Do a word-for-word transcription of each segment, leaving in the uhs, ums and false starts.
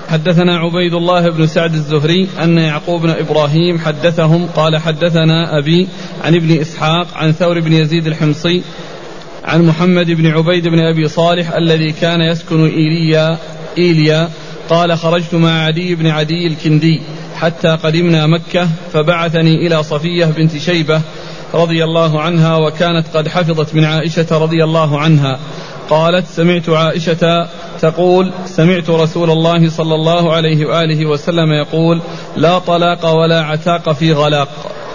حدثنا عبيد الله بن سعد الزهري أن يعقوب بن إبراهيم حدثهم قال حدثنا أبي عن ابن إسحاق عن ثور بن يزيد الحمصي عن محمد بن عبيد بن أبي صالح الذي كان يسكن إيليا إيليا قال خرجت مع عدي بن عدي الكندي حتى قدمنا مكة فبعثني إلى صفية بنت شيبة رضي الله عنها وكانت قد حفظت من عائشة رضي الله عنها قالت سمعت عائشة تقول سمعت رسول الله صلى الله عليه وآله وسلم يقول لا طلاق ولا عتاق في غلاق.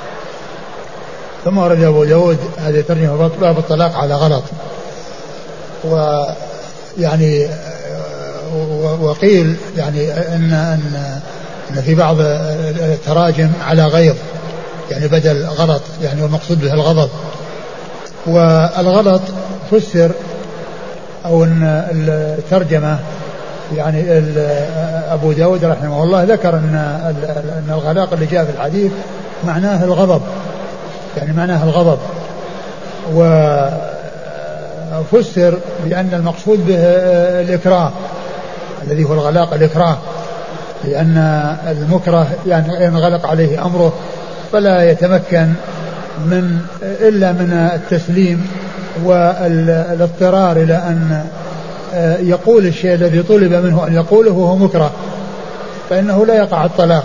ثم ورد أبو داود هذه ترجمة باب الطلاق على غلط. ويعني وقيل يعني أن, أن, أن في بعض التراجم على غيظ يعني بدل غلط يعني والمقصود به الغضب. والغلط فسر أو أن الترجمة يعني أبو داود رحمه الله ذكر أن أن الغلاق اللي جاء في الحديث معناه الغضب يعني معناه الغضب. وفسر بأن المقصود به الإكراه الذي هو الغلاق الإكراه لأن المكره يعني ينغلق عليه أمره فلا يتمكن من إلا من التسليم والاضطرار إلى أن يقول الشيء الذي طلب منه أن يقوله وهو مكره فإنه لا يقع الطلاق.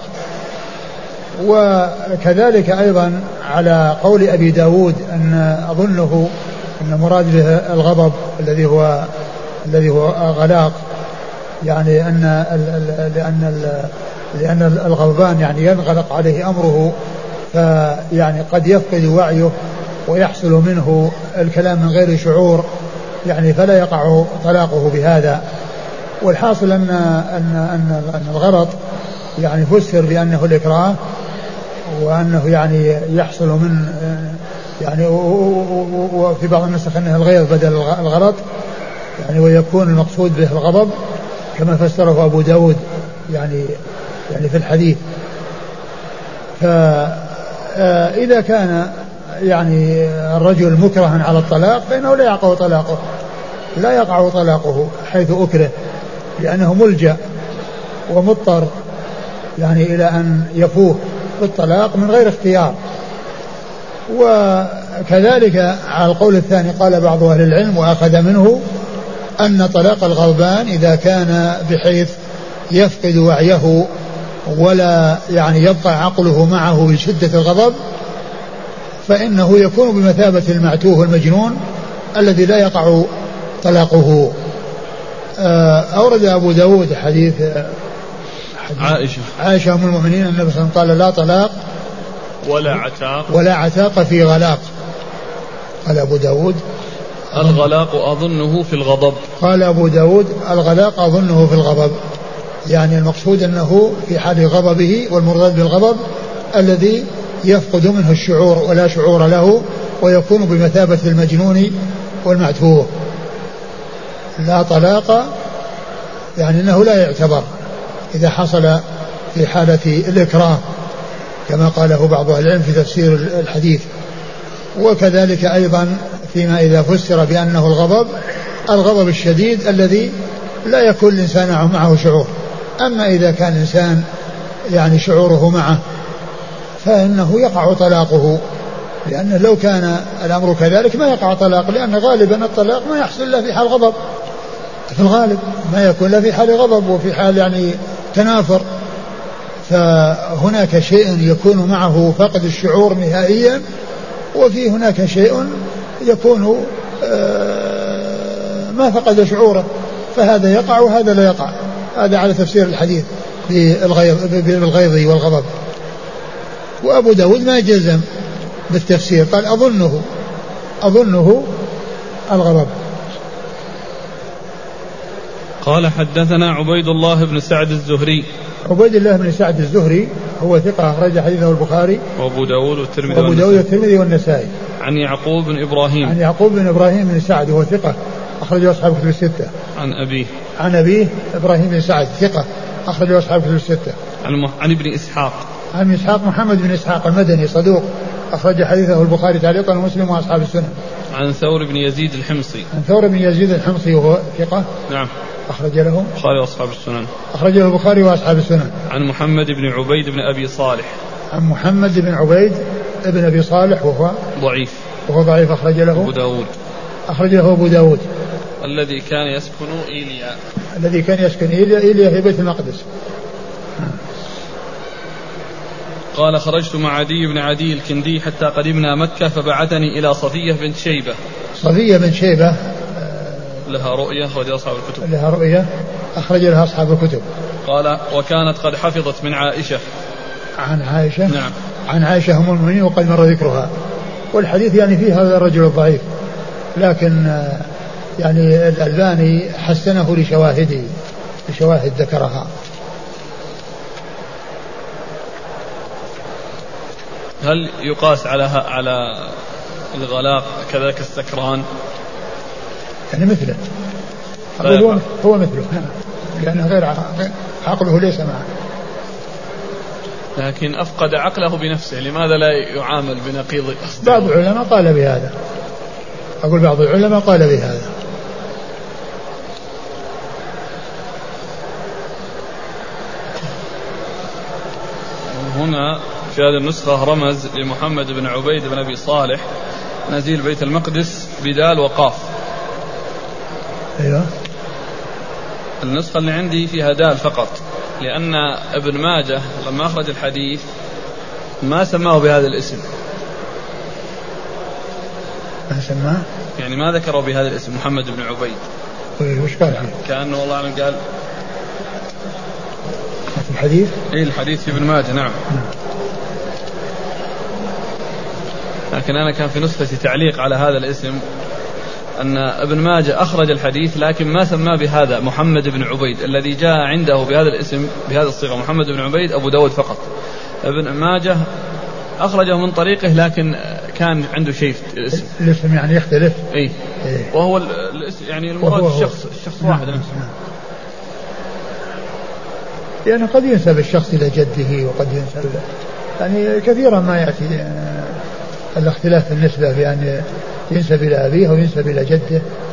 وكذلك أيضا على قول أبي داود أن أظنه أن مراد به الغضب الذي هو الذي هو غلاق يعني أن لأن لأن الغضبان يعني ينغلق عليه أمره فيعني قد يفقد وعيه ويحصل منه الكلام من غير شعور يعني فلا يقع طلاقه بهذا. والحاصل أن أن أن, أن الغلط يعني فسر بأنه الإكراه وأنه يعني يحصل من يعني وفي بعض النسخ أنه الغيظ بدل الغلط يعني ويكون المقصود به الغضب كما فسره أبو داود يعني يعني في الحديث. فإذا كان يعني الرجل مكرها على الطلاق فإنه لا يقع طلاقه لا يقع طلاقه حيث أكره لأنه ملجأ ومضطر يعني إلى أن يفوه بالطلاق من غير اختيار. وكذلك على القول الثاني قال بعض أهل العلم وأخذ منه أن طلاق الغضبان إذا كان بحيث يفقد وعيه ولا يعني يبقى عقله معه بشدة الغضب فإنه يكون بمثابة المعتوه المجنون الذي لا يقع طلاقه. أورد أبو داود حديث عائشة عائشة أم المؤمنين أن النبي صلى الله عليه وسلم قال لا طلاق ولا عتاق ولا عتاق في غلاق. قال أبو داود الغلاق أظنه في الغضب. قال أبو داود الغلاق أظنه في الغضب يعني المقصود أنه في حال غضبه والمراد بالغضب الذي يفقد منه الشعور ولا شعور له ويكون بمثابة المجنون والمعتوه. لا طلاق يعني أنه لا يعتبر إذا حصل في حالة الإكراه كما قاله بعض أهل العلم في تفسير الحديث. وكذلك أيضا فيما إذا فسر بأنه الغضب الغضب الشديد الذي لا يكون الإنسان معه شعور. أما إذا كان الإنسان يعني شعوره معه فإنه يقع طلاقه لأن لو كان الأمر كذلك ما يقع طلاق لأن غالبا الطلاق ما يحصل إلا في حال غضب في الغالب ما يكون إلا في حال غضب وفي حال يعني تنافر. فهناك شيء يكون معه فقد الشعور نهائيا وفي هناك شيء يكون ما فقد شعوره فهذا يقع وهذا لا يقع. هذا على تفسير الحديث بالغيظ والغضب. وأبو داود ما جزم بالتفسير قال أظنه أظنه الغضب. قال حدثنا عبيد الله بن سعد الزهري. عبيد الله بن سعد الزهري هو ثقة أخرج حديثه البخاري وأبو داود والترمذي وأبو داود والترمذي والنسائي. عن يعقوب بن إبراهيم عن يعقوب بن إبراهيم بن سعد وهو ثقة أخرجه أصحاب كتب الستة. عن أبيه عن أبيه إبراهيم بن سعد ثقة أخرجه أصحاب كتب الستة. عن, مح... عن ابن إسحاق عن إسحاق محمد بن إسحاق المدني صدوق أخرج حديثه البخاري تعليقا ومسلم وأصحاب السنن. عن ثور بن يزيد الحمصي. عن ثور بن يزيد الحمصي وهو ثقة نعم أخرج له البخاري وأصحاب السنن. أخرج له البخاري وأصحاب السنن. عن محمد بن عبيد بن أبي صالح. عن محمد بن عبيد بن أبي صالح وهو ضعيف. وهو ضعيف أخرج له أبو داود. أخرج له أبو داود. الذي كان يسكن إيليا. الذي كان يسكن إيليا إيليا في بيت المقدس. قال خرجت مع عدي بن عدي الكندي حتى قدمنا مكة فبعثني إلى صفية بنت شيبة. صفية بنت شيبة لها رؤية أخرج أصحاب الكتب. لها رؤية أخرج لها أصحاب الكتب. قال وكانت قد حفظت من عائشة. عن عائشة. نعم. عن عائشة أم المؤمنين وقد مر ذكرها. والحديث يعني فيه هذا الرجل الضعيف، لكن يعني الألباني حسنه لشواهده لشواهد ذكرها. هل يقاس على على الغلاق كذلك السكران؟ يعني مثله. هو هو مثله لأنه غير عقله ليس معه. لكن أفقد عقله بنفسه، لماذا لا يعامل بنقيض أصدقه؟ بعض العلماء قال بهذا. أقول بعض العلماء قال بهذا. هنا في هذه النسخة رمز لمحمد بن عبيد بن أبي صالح نزيل بيت المقدس بدال وقاف. أيوة. النسخة اللي عندي فيها دال فقط، لأن ابن ماجه لما أخرج الحديث ما سماه بهذا الاسم. ما سماه؟ يعني ما ذكروا بهذا الاسم محمد بن عبيد. وش قال فيه؟ كأنه والله أعلم قال في الحديث؟ إيه الحديث في ابن ماجه. نعم. لكن أنا كان في نسختي تعليق على هذا الاسم أن ابن ماجه أخرج الحديث لكن ما سماه بهذا محمد بن عبيد. الذي جاء عنده بهذا الاسم بهذا الصيغة محمد بن عبيد أبو داود فقط. ابن ماجه أخرجه من طريقه لكن كان عنده شيء في الاسم. الاسم يعني يختلف. إيه. إيه. وهو الاسم يعني المراد الشخص الشخص نعم. واحد نفسه. نعم. لأنه يعني قد ينسب الشخص إلى جده وقد ينسب يعني كثيرا ما يأتي الاختلاف في النسبة بأن ينسب إلى أبيه أو ينسب إلى جده.